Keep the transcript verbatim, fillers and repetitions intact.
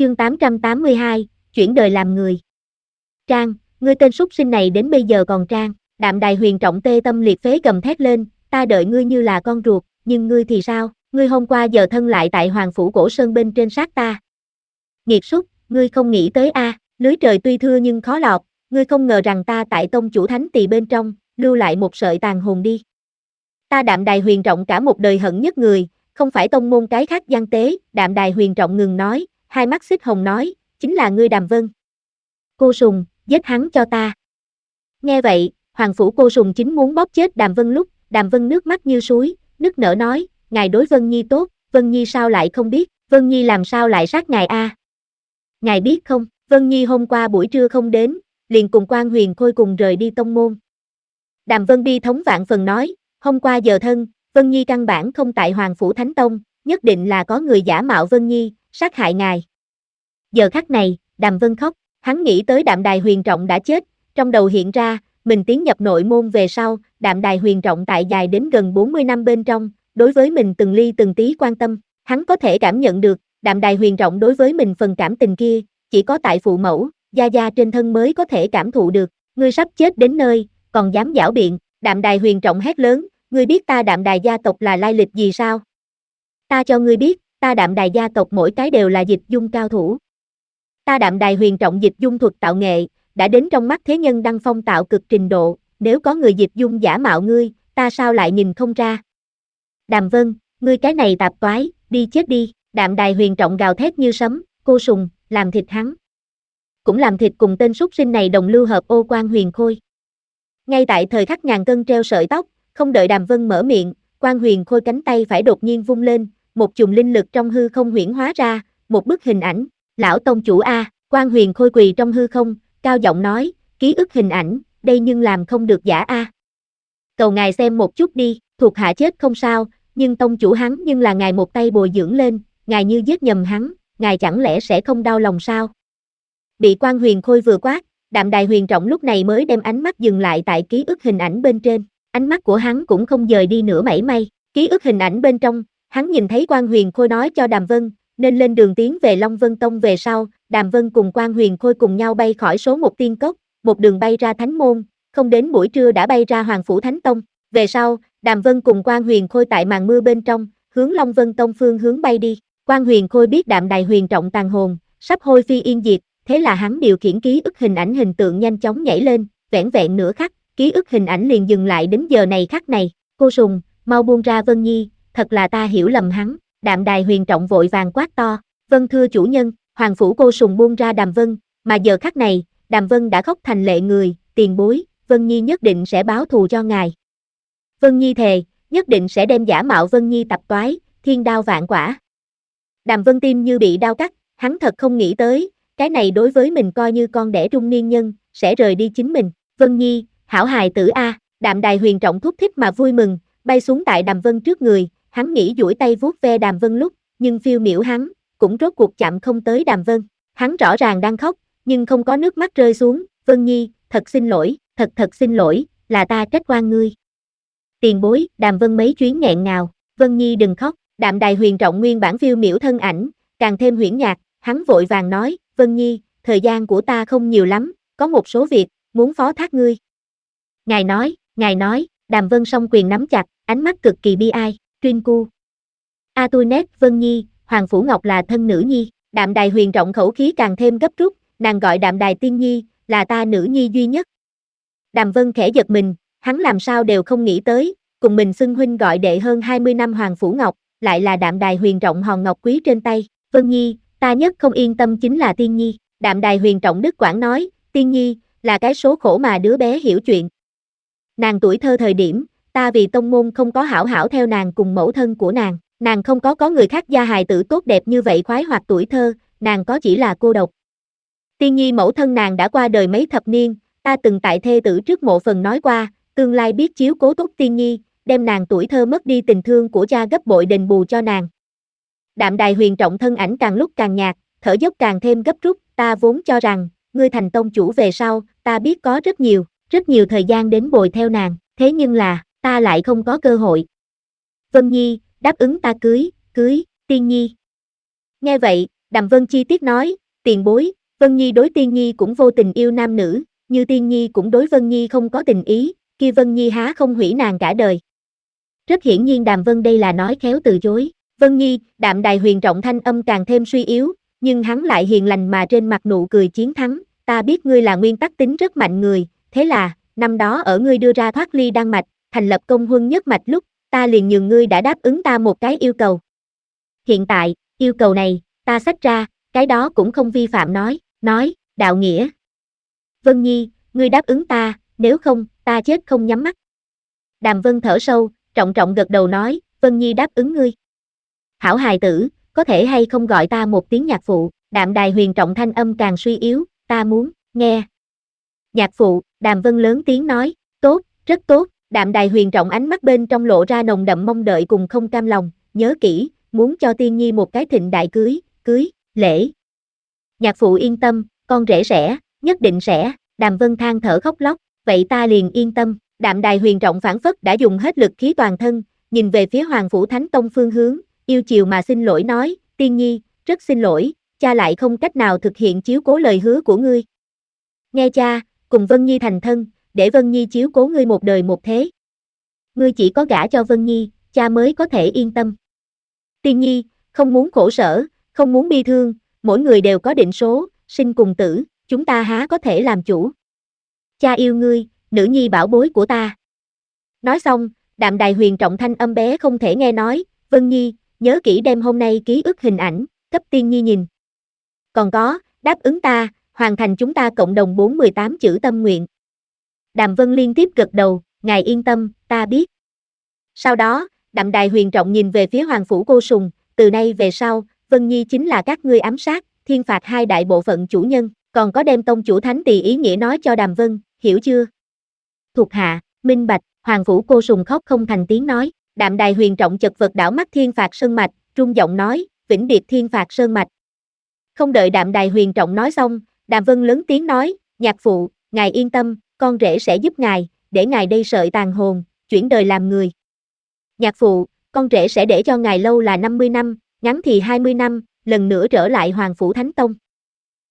Chương tám trăm tám mươi hai, chuyển đời làm người. Trang, ngươi tên súc sinh này đến bây giờ còn Trang. Đạm Đài Huyền Trọng tê tâm liệt phế gầm thét lên, ta đợi ngươi như là con ruột, nhưng ngươi thì sao, ngươi hôm qua giờ thân lại tại Hoàng Phủ Cổ Sơn bên trên sát ta. Nghiệt súc, ngươi không nghĩ tới a, à, lưới trời tuy thưa nhưng khó lọt, ngươi không ngờ rằng ta tại tông chủ thánh tỳ bên trong, lưu lại một sợi tàn hồn đi. Ta Đạm Đài Huyền Trọng cả một đời hận nhất người, không phải tông môn cái khác gian tế. Đạm Đài Huyền Trọng ngừng nói, hai mắt xích hồng nói, chính là ngươi Đàm Vân. Cô Sùng, giết hắn cho ta. Nghe vậy, Hoàng Phủ Cô Sùng chính muốn bóp chết Đàm Vân lúc, Đàm Vân nước mắt như suối, nức nở nói, ngài đối Vân Nhi tốt, Vân Nhi sao lại không biết, Vân Nhi làm sao lại sát ngài a? À? Ngài biết không, Vân Nhi hôm qua buổi trưa không đến, liền cùng Quan Huyền Khôi cùng rời đi tông môn. Đàm Vân bi thống vạn phần nói, hôm qua giờ thân, Vân Nhi căn bản không tại Hoàng Phủ Thánh Tông, nhất định là có người giả mạo Vân Nhi, sát hại ngài. Giờ khắc này, Đàm Vân khóc, hắn nghĩ tới Đạm Đài Huyền Trọng đã chết, trong đầu hiện ra, mình tiến nhập nội môn về sau, Đạm Đài Huyền Trọng tại dài đến gần bốn mươi năm bên trong, đối với mình từng ly từng tí quan tâm, hắn có thể cảm nhận được, Đạm Đài Huyền Trọng đối với mình phần cảm tình kia, chỉ có tại phụ mẫu, gia gia trên thân mới có thể cảm thụ được, ngươi sắp chết đến nơi, còn dám giảo biện. Đạm Đài Huyền Trọng hét lớn, ngươi biết ta Đạm Đài gia tộc là lai lịch gì sao? Ta cho ngươi biết, ta Đạm Đài gia tộc mỗi cái đều là dịch dung cao thủ. Ta Đạm Đài Huyền Trọng dịch dung thuật tạo nghệ, đã đến trong mắt thế nhân đăng phong tạo cực trình độ, nếu có người dịch dung giả mạo ngươi, ta sao lại nhìn không ra? Đàm Vân, ngươi cái này tạp toái, đi chết đi. Đạm Đài Huyền Trọng gào thét như sấm, cô Sùng, làm thịt hắn. Cũng làm thịt cùng tên súc sinh này đồng lưu hợp ô Quan Huyền Khôi. Ngay tại thời khắc ngàn cân treo sợi tóc, không đợi Đàm Vân mở miệng, Quan Huyền Khôi cánh tay phải đột nhiên vung lên, một chùm linh lực trong hư không huyễn hóa ra, một bức hình ảnh, lão tông chủ a. Quan Huyền Khôi quỳ trong hư không, cao giọng nói, ký ức hình ảnh, đây nhưng làm không được giả a. Cầu ngài xem một chút đi, thuộc hạ chết không sao, nhưng tông chủ hắn nhưng là ngài một tay bồi dưỡng lên, ngài như giết nhầm hắn, ngài chẳng lẽ sẽ không đau lòng sao? Bị Quan Huyền Khôi vừa quát, Đạm Đài Huyền Trọng lúc này mới đem ánh mắt dừng lại tại ký ức hình ảnh bên trên, ánh mắt của hắn cũng không dời đi nửa mảy may, ký ức hình ảnh bên trong, hắn nhìn thấy Quan Huyền Khôi nói cho Đàm Vân, nên lên đường tiến về Long Vân Tông về sau, Đàm Vân cùng Quan Huyền Khôi cùng nhau bay khỏi số một tiên cốc, một đường bay ra Thánh Môn, không đến buổi trưa đã bay ra Hoàng Phủ Thánh Tông, về sau, Đàm Vân cùng Quan Huyền Khôi tại màn mưa bên trong, hướng Long Vân Tông phương hướng bay đi, Quan Huyền Khôi biết Đạm Đài Huyền Trọng tàn hồn, sắp hôi phi yên diệt, thế là hắn điều khiển ký ức hình ảnh hình tượng nhanh chóng nhảy lên, vẻn vẹn nửa khắc, ký ức hình ảnh liền dừng lại đến giờ này khắc này, cô Sùng, mau buông ra Vân Nhi, thật là ta hiểu lầm hắn. Đạm Đài Huyền Trọng vội vàng quát to, vâng thưa chủ nhân. Hoàng Phủ Cô Sùng buông ra Đàm Vân, mà giờ khắc này, Đàm Vân đã khóc thành lệ người, tiền bối, Vân Nhi nhất định sẽ báo thù cho ngài. Vân Nhi thề, nhất định sẽ đem giả mạo Vân Nhi tập toái, thiên đao vạn quả. Đàm Vân tim như bị đao cắt, hắn thật không nghĩ tới, cái này đối với mình coi như con đẻ trung niên nhân, sẽ rời đi chính mình. Vân Nhi, hảo hài tử a. Đạm Đài Huyền Trọng thúc thích mà vui mừng, bay xuống tại Đàm Vân trước người, hắn nghĩ duỗi tay vuốt ve Đàm Vân lúc, nhưng phiêu miểu hắn, cũng rốt cuộc chạm không tới Đàm Vân. Hắn rõ ràng đang khóc, nhưng không có nước mắt rơi xuống. Vân Nhi, thật xin lỗi, thật thật xin lỗi, là ta trách oan ngươi. Tiền bối, Đàm Vân mấy chuyến nghẹn ngào, Vân Nhi đừng khóc. Đạm Đài Huyền Trọng nguyên bản phiêu miểu thân ảnh, càng thêm huyễn nhạt, hắn vội vàng nói, Vân Nhi, thời gian của ta không nhiều lắm, có một số việc, muốn phó thác ngươi. Ngài nói, ngài nói, Đàm Vân song quyền nắm chặt, ánh mắt cực kỳ bi ai, Truyên Cu. A tôi nét, Vân Nhi, Hoàng Phủ Ngọc là thân nữ nhi. Đạm Đài Huyền Trọng khẩu khí càng thêm gấp rút, nàng gọi Đạm Đài Tiên Nhi, là ta nữ nhi duy nhất. Đàm Vân khẽ giật mình, hắn làm sao đều không nghĩ tới, cùng mình xưng huynh gọi đệ hơn hai mươi năm Hoàng Phủ Ngọc, lại là Đạm Đài Huyền Trọng hòn ngọc quý trên tay. Vân Nhi, ta nhất không yên tâm chính là Tiên Nhi. Đạm Đài Huyền Trọng Đức Quảng nói, Tiên Nhi, là cái số khổ mà đứa bé hiểu chuyện. Nàng tuổi thơ thời điểm, ta vì tông môn không có hảo hảo theo nàng cùng mẫu thân của nàng, nàng không có có người khác gia hài tử tốt đẹp như vậy khoái hoạt tuổi thơ, nàng có chỉ là cô độc. Tiên Nhi mẫu thân nàng đã qua đời mấy thập niên, ta từng tại thê tử trước mộ phần nói qua, tương lai biết chiếu cố tốt Tiên Nhi, đem nàng tuổi thơ mất đi tình thương của cha gấp bội đền bù cho nàng. Đạm Đài Huyền Trọng thân ảnh càng lúc càng nhạt, thở dốc càng thêm gấp rút, ta vốn cho rằng, ngươi thành tông chủ về sau, ta biết có rất nhiều, rất nhiều thời gian đến bồi theo nàng, thế nhưng là, ta lại không có cơ hội. Vân Nhi, đáp ứng ta cưới, cưới, Tiên Nhi. Nghe vậy, Đàm Vân chi tiết nói, tiền bối, Vân Nhi đối Tiên Nhi cũng vô tình yêu nam nữ, như Tiên Nhi cũng đối Vân Nhi không có tình ý, kia Vân Nhi há không hủy nàng cả đời. Rất hiển nhiên Đàm Vân đây là nói khéo từ chối. Vân Nhi, Đạm Đài Huyền trọng thanh âm càng thêm suy yếu, nhưng hắn lại hiền lành mà trên mặt nụ cười chiến thắng, ta biết ngươi là nguyên tắc tính rất mạnh người, thế là, năm đó ở ngươi đưa ra thoát ly Đan Mạch, thành lập công huân nhất mạch lúc, ta liền nhường ngươi đã đáp ứng ta một cái yêu cầu. Hiện tại, yêu cầu này, ta xách ra, cái đó cũng không vi phạm nói, nói, đạo nghĩa. Vân Nhi, ngươi đáp ứng ta, nếu không, ta chết không nhắm mắt. Đàm Vân thở sâu, trọng trọng gật đầu nói, Vân Nhi đáp ứng ngươi. Hảo hài tử, có thể hay không gọi ta một tiếng nhạc phụ, Đạm Đài Huyền trọng thanh âm càng suy yếu, ta muốn, nghe. Nhạc phụ, Đàm Vân lớn tiếng nói, tốt, rất tốt, Đạm Đài Huyền trọng ánh mắt bên trong lộ ra nồng đậm mong đợi cùng không cam lòng, nhớ kỹ, muốn cho Tiên Nhi một cái thịnh đại cưới, cưới, lễ. Nhạc phụ yên tâm, con rể sẽ, nhất định sẽ, Đàm Vân than thở khóc lóc, vậy ta liền yên tâm, Đạm Đài Huyền trọng phản phất đã dùng hết lực khí toàn thân, nhìn về phía Hoàng Phủ Thánh Tông phương hướng, yêu chiều mà xin lỗi nói, Tiên Nhi, rất xin lỗi, cha lại không cách nào thực hiện chiếu cố lời hứa của ngươi. Nghe cha, cùng Vân Nhi thành thân, để Vân Nhi chiếu cố ngươi một đời một thế. Ngươi chỉ có gả cho Vân Nhi, cha mới có thể yên tâm. Tiên Nhi, không muốn khổ sở, không muốn bi thương, mỗi người đều có định số, sinh cùng tử, chúng ta há có thể làm chủ. Cha yêu ngươi, nữ nhi bảo bối của ta. Nói xong, Đạm Đài Huyền trọng thanh âm bé không thể nghe nói, Vân Nhi, nhớ kỹ đem hôm nay ký ức hình ảnh, cấp Tiên Nhi nhìn. Còn có, đáp ứng ta, hoàn thành chúng ta cộng đồng bốn mươi tám chữ tâm nguyện. Đàm Vân liên tiếp gật đầu, ngài yên tâm, ta biết. Sau đó, Đạm Đài Huyền trọng nhìn về phía Hoàng Phủ Cô Sùng, từ nay về sau, Vân Nhi chính là các ngươi ám sát, thiên phạt hai đại bộ phận chủ nhân, còn có đem tông chủ thánh tỳ ý nghĩa nói cho Đàm Vân, hiểu chưa? Thuộc hạ, minh bạch, Hoàng Phủ Cô Sùng khóc không thành tiếng nói, Đạm Đài Huyền trọng chật vật đảo mắt thiên phạt sơn mạch, rung giọng nói, vĩnh biệt thiên phạt sơn mạch. Không đợi Đạm Đài Huyền trọng nói xong, Đàm Vân lớn tiếng nói, nhạc phụ, ngài yên tâm, con rể sẽ giúp ngài, để ngài đây sợi tàn hồn, chuyển đời làm người. Nhạc phụ, con rể sẽ để cho ngài lâu là năm mươi năm, ngắn thì hai mươi năm, lần nữa trở lại Hoàng Phủ Thánh Tông.